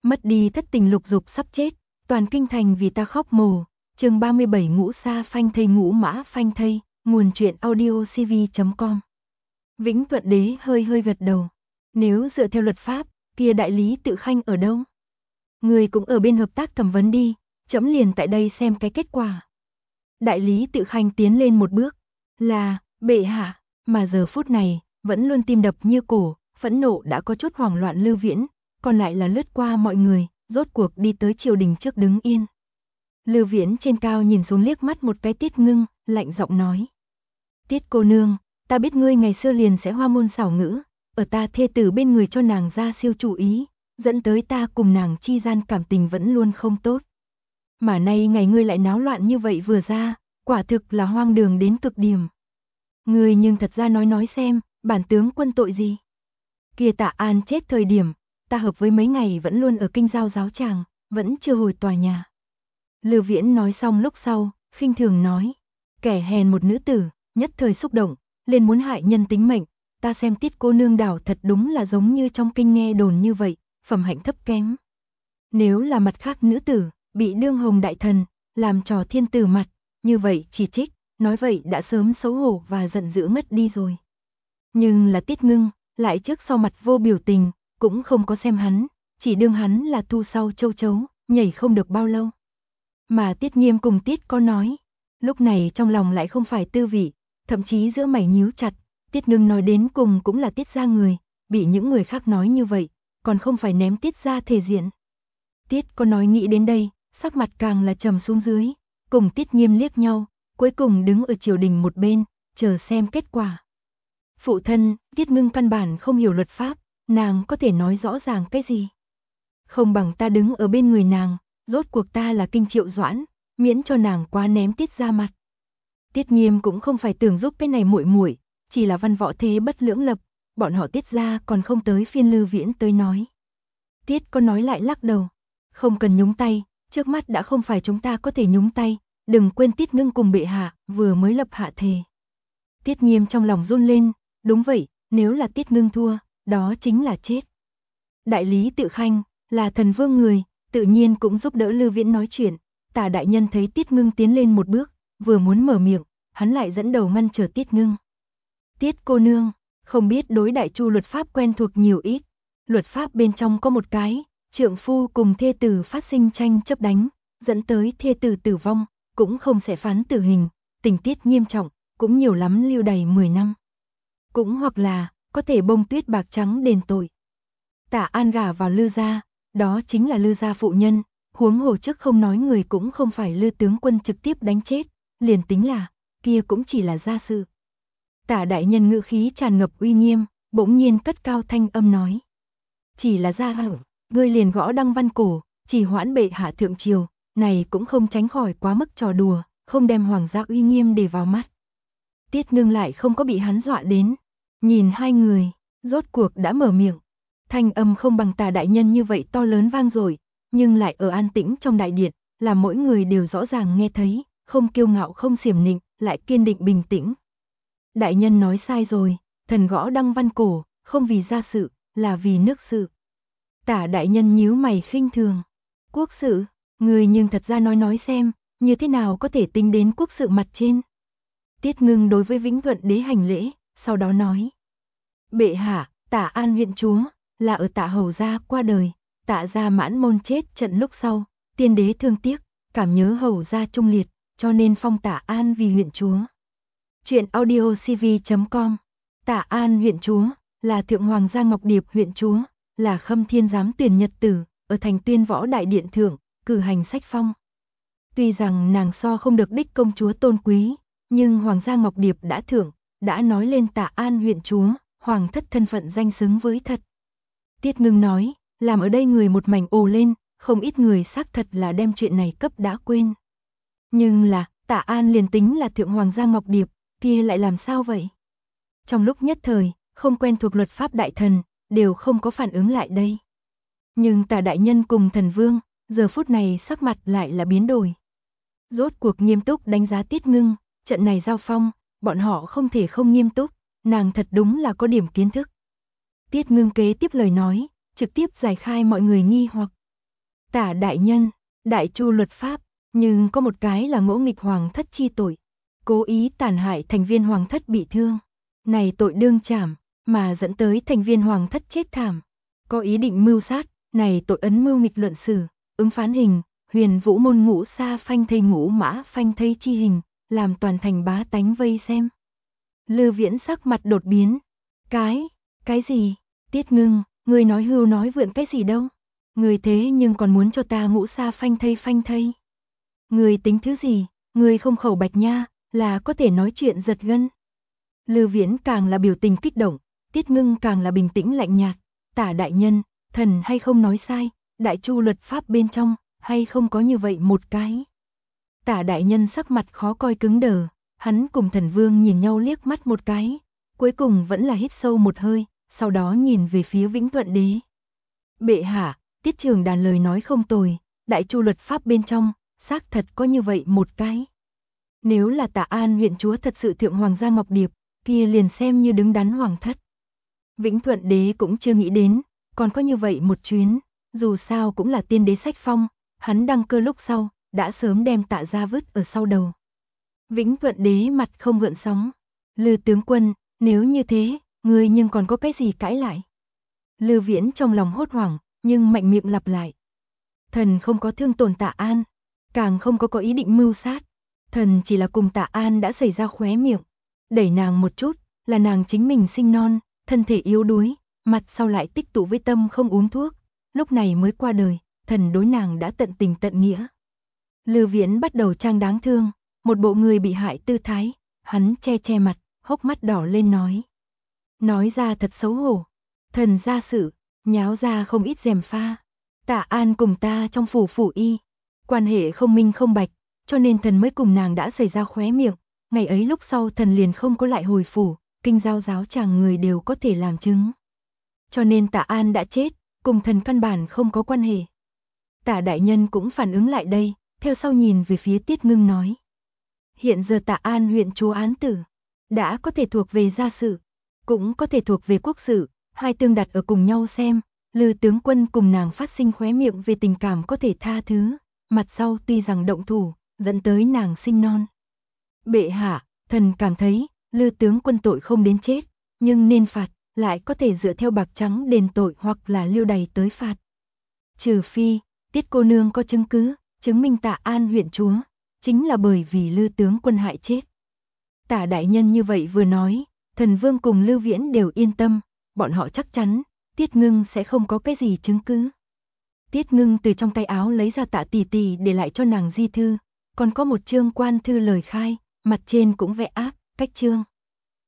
Mất đi thất tình lục dục sắp chết, toàn kinh thành vì ta khóc mồ. Chương 37 Ngũ Sa Phanh Thây Ngũ Mã Phanh Thây, nguồn truyện audiocv.com. Vĩnh Tuận Đế hơi gật đầu. Nếu dựa theo luật pháp, kia đại lý Tự Khanh ở đâu? Người cũng ở bên hợp tác thẩm vấn đi, trẫm liền tại đây xem cái kết quả. Đại lý Tự Khanh tiến lên một bước, là, bệ hạ, mà giờ phút này, vẫn luôn tim đập như cổ, phẫn nộ đã có chút hoảng loạn Lưu Viễn, còn lại là lướt qua mọi người, rốt cuộc đi tới triều đình trước đứng yên. Lưu Viễn trên cao nhìn xuống liếc mắt một cái Tiết Ngưng, lạnh giọng nói. Tiết cô nương, ta biết ngươi ngày xưa liền sẽ hoa môn xảo ngữ, ở ta thê tử bên người cho nàng ra siêu chủ ý, dẫn tới ta cùng nàng chi gian cảm tình vẫn luôn không tốt. Mà nay ngày ngươi lại náo loạn như vậy vừa ra, quả thực là hoang đường đến cực điểm. Ngươi nhưng thật ra nói xem, bản tướng quân tội gì? Kia Tạ An chết thời điểm, ta hợp với mấy ngày vẫn luôn ở kinh giao giáo tràng, vẫn chưa hồi tòa nhà. Lưu Viễn nói xong lúc sau, khinh thường nói, kẻ hèn một nữ tử, nhất thời xúc động, liền muốn hại nhân tính mệnh, ta xem Tiết cô nương đảo thật đúng là giống như trong kinh nghe đồn như vậy, phẩm hạnh thấp kém. Nếu là mặt khác nữ tử, bị đương hồng đại thần, làm trò thiên tử mặt, như vậy chỉ trích, nói vậy đã sớm xấu hổ và giận dữ ngất đi rồi. Nhưng là Tiết Ngưng, lại trước sau mặt vô biểu tình, cũng không có xem hắn, chỉ đương hắn là thu sau châu chấu, nhảy không được bao lâu. Mà Tiết Nghiêm cùng Tiết có nói, lúc này trong lòng lại không phải tư vị, thậm chí giữa mày nhíu chặt, Tiết Ngưng nói đến cùng cũng là Tiết gia người, bị những người khác nói như vậy, còn không phải ném Tiết gia thể diện. Tiết có nói nghĩ đến đây, sắc mặt càng là trầm xuống dưới, cùng Tiết Nghiêm liếc nhau, cuối cùng đứng ở triều đình một bên, chờ xem kết quả. Phụ thân, Tiết Ngưng căn bản không hiểu luật pháp, nàng có thể nói rõ ràng cái gì? Không bằng ta đứng ở bên người nàng, rốt cuộc ta là Kinh Triệu Doãn, miễn cho nàng quá ném Tiết ra mặt. Tiết Nghiêm cũng không phải tưởng giúp cái này muội muội, chỉ là văn võ thế bất lưỡng lập, bọn họ Tiết gia còn không tới phiên Lưu Viễn tới nói. Tiết có nói lại lắc đầu, không cần nhúng tay, trước mắt đã không phải chúng ta có thể nhúng tay, đừng quên Tiết Ngưng cùng bệ hạ vừa mới lập hạ thề. Tiết Nghiêm trong lòng run lên, đúng vậy, nếu là Tiết Ngưng thua, đó chính là chết. Đại lý Tự Khanh là thần vương người, tự nhiên cũng giúp đỡ Lưu Viễn nói chuyện. Tả đại nhân thấy Tiết Ngưng tiến lên một bước, vừa muốn mở miệng, hắn lại dẫn đầu ngăn trở Tiết Ngưng. Tiết cô nương, không biết đối đại chu luật pháp quen thuộc nhiều ít. Luật pháp bên trong có một cái, trượng phu cùng thê tử phát sinh tranh chấp đánh, dẫn tới thê tử tử vong, cũng không sẽ phán tử hình, tình tiết nghiêm trọng, cũng nhiều lắm lưu đày 10 năm. Cũng hoặc là, có thể bông tuyết bạc trắng đền tội. Tạ An gả vào Lư gia, đó chính là Lư gia phụ nhân, huống hồ trước không nói người cũng không phải Lư tướng quân trực tiếp đánh chết, liền tính là, kia cũng chỉ là gia sự. Tả đại nhân ngữ khí tràn ngập uy nghiêm, bỗng nhiên cất cao thanh âm nói. Chỉ là gia hảo, ngươi liền gõ đăng văn cổ, chỉ hoãn bệ hạ thượng triều, này cũng không tránh khỏi quá mức trò đùa, không đem hoàng gia uy nghiêm để vào mắt. Tiết Ngưng lại không có bị hắn dọa đến, nhìn hai người, rốt cuộc đã mở miệng. Thanh âm không bằng Tả đại nhân như vậy to lớn vang dội, nhưng lại ở an tĩnh trong đại điện, làm mỗi người đều rõ ràng nghe thấy, không kiêu ngạo không xiểm nịnh, lại kiên định bình tĩnh. Đại nhân nói sai rồi, thần gõ đăng văn cổ, không vì gia sự, là vì nước sự. Tả đại nhân nhíu mày khinh thường. Quốc sự, người nhưng thật ra nói xem, như thế nào có thể tính đến quốc sự mặt trên. Tiết Ngưng đối với Vĩnh Thuận Đế hành lễ, sau đó nói. Bệ hạ, Tả An huyện chúa, là ở Tạ hầu gia qua đời, Tạ gia mãn môn chết trận lúc sau, tiên đế thương tiếc, cảm nhớ hầu gia trung liệt, cho nên phong Tạ An vì huyện chúa. Truyện audiocv.com. Tạ An huyện chúa, là thượng hoàng gia Ngọc Điệp huyện chúa, là Khâm Thiên giám tuyển nhật tử, ở thành Tuyên Võ đại điện thượng, cử hành sách phong. Tuy rằng nàng so không được đích công chúa tôn quý, nhưng hoàng gia Ngọc Điệp đã thưởng, đã nói lên Tạ An huyện chúa, hoàng thất thân phận danh xứng với thật. Tiết Ngưng nói, làm ở đây người một mảnh ồ lên, không ít người xác thật là đem chuyện này cấp đã quên. Nhưng là, Tạ An liền tính là thượng hoàng gia Ngọc Điệp, kia lại làm sao vậy? Trong lúc nhất thời, không quen thuộc luật pháp đại thần, đều không có phản ứng lại đây. Nhưng Tả đại nhân cùng thần vương, giờ phút này sắc mặt lại là biến đổi. Rốt cuộc nghiêm túc đánh giá Tiết Ngưng, trận này giao phong, bọn họ không thể không nghiêm túc, nàng thật đúng là có điểm kiến thức. Tiết Ngưng kế tiếp lời nói, trực tiếp giải khai mọi người nghi hoặc. Tả đại nhân, đại chu luật pháp, nhưng có một cái là ngỗ nghịch hoàng thất chi tội, cố ý tàn hại thành viên hoàng thất bị thương. Này tội đương trảm, mà dẫn tới thành viên hoàng thất chết thảm. Có ý định mưu sát, này tội ấn mưu nghịch luận xử, ứng phán hình, Huyền Vũ môn ngũ sa phanh thây ngũ mã phanh thây chi hình, làm toàn thành bá tánh vây xem. Lư Viễn sắc mặt đột biến. Cái gì? Tiết Ngưng, ngươi nói hưu nói vượn cái gì đâu? Ngươi thế nhưng còn muốn cho ta ngũ sa phanh thây. Ngươi tính thứ gì? Ngươi không khẩu bạch nha, là có thể nói chuyện giật gân. Lư Viễn càng là biểu tình kích động, Tiết Ngưng càng là bình tĩnh lạnh nhạt. Tả đại nhân, thần hay không nói sai, đại chu luật pháp bên trong, hay không có như vậy một cái. Tả đại nhân sắc mặt khó coi cứng đờ, hắn cùng Thần Vương nhìn nhau liếc mắt một cái, cuối cùng vẫn là hít sâu một hơi, sau đó nhìn về phía Vĩnh Thuận Đế. Bệ hạ, Tiết Trường Đàn lời nói không tồi, đại chu luật pháp bên trong, xác thật có như vậy một cái. Nếu là Tạ An huyện chúa thật sự thượng hoàng gia ngọc điệp, kia liền xem như đứng đắn hoàng thất. Vĩnh Thuận Đế cũng chưa nghĩ đến, còn có như vậy một chuyến, dù sao cũng là tiên đế sách phong, hắn đăng cơ lúc sau, đã sớm đem Tạ gia vứt ở sau đầu. Vĩnh Thuận Đế mặt không gợn sóng. Lư tướng quân, nếu như thế, ngươi nhưng còn có cái gì cãi lại? Lư Viễn trong lòng hốt hoảng, nhưng mạnh miệng lặp lại. Thần không có thương tổn Tạ An, càng không có ý định mưu sát. Thần chỉ là cùng Tạ An đã xảy ra khóe miệng, đẩy nàng một chút, là nàng chính mình sinh non, thân thể yếu đuối, mặt sau lại tích tụ với tâm không uống thuốc, lúc này mới qua đời, thần đối nàng đã tận tình tận nghĩa. Lư Viễn bắt đầu trang đáng thương, một bộ người bị hại tư thái, hắn che mặt, hốc mắt đỏ lên nói ra thật xấu hổ. Thần ra sự, nháo ra không ít gièm pha. Tạ An cùng ta trong phủ y, quan hệ không minh không bạch, cho nên thần mới cùng nàng đã xảy ra khóe miệng. Ngày ấy lúc sau thần liền không có lại hồi phủ, kinh giao giáo chàng người đều có thể làm chứng. Cho nên Tạ An đã chết, cùng thần căn bản không có quan hệ. Tả đại nhân cũng phản ứng lại đây, theo sau nhìn về phía Tiết Ngưng nói. Hiện giờ Tạ An huyện chúa án tử, đã có thể thuộc về gia sự, cũng có thể thuộc về quốc sự, hai tương đặt ở cùng nhau xem. Lư tướng quân cùng nàng phát sinh khóe miệng về tình cảm có thể tha thứ, mặt sau tuy rằng động thủ, dẫn tới nàng sinh non. Bệ hạ, thần cảm thấy, Lư tướng quân tội không đến chết, nhưng nên phạt, lại có thể dựa theo bạc trắng đền tội hoặc là lưu đày tới phạt. Trừ phi, Tiết cô nương có chứng cứ, chứng minh Tạ An huyện chúa, chính là bởi vì Lư tướng quân hại chết. Tả đại nhân như vậy vừa nói, Thần Vương cùng Lư Viễn đều yên tâm, bọn họ chắc chắn, Tiết Ngưng sẽ không có cái gì chứng cứ. Tiết Ngưng từ trong tay áo lấy ra Tạ tỷ tỷ để lại cho nàng di thư, còn có một chương quan thư lời khai, mặt trên cũng vẽ áp, cách chương.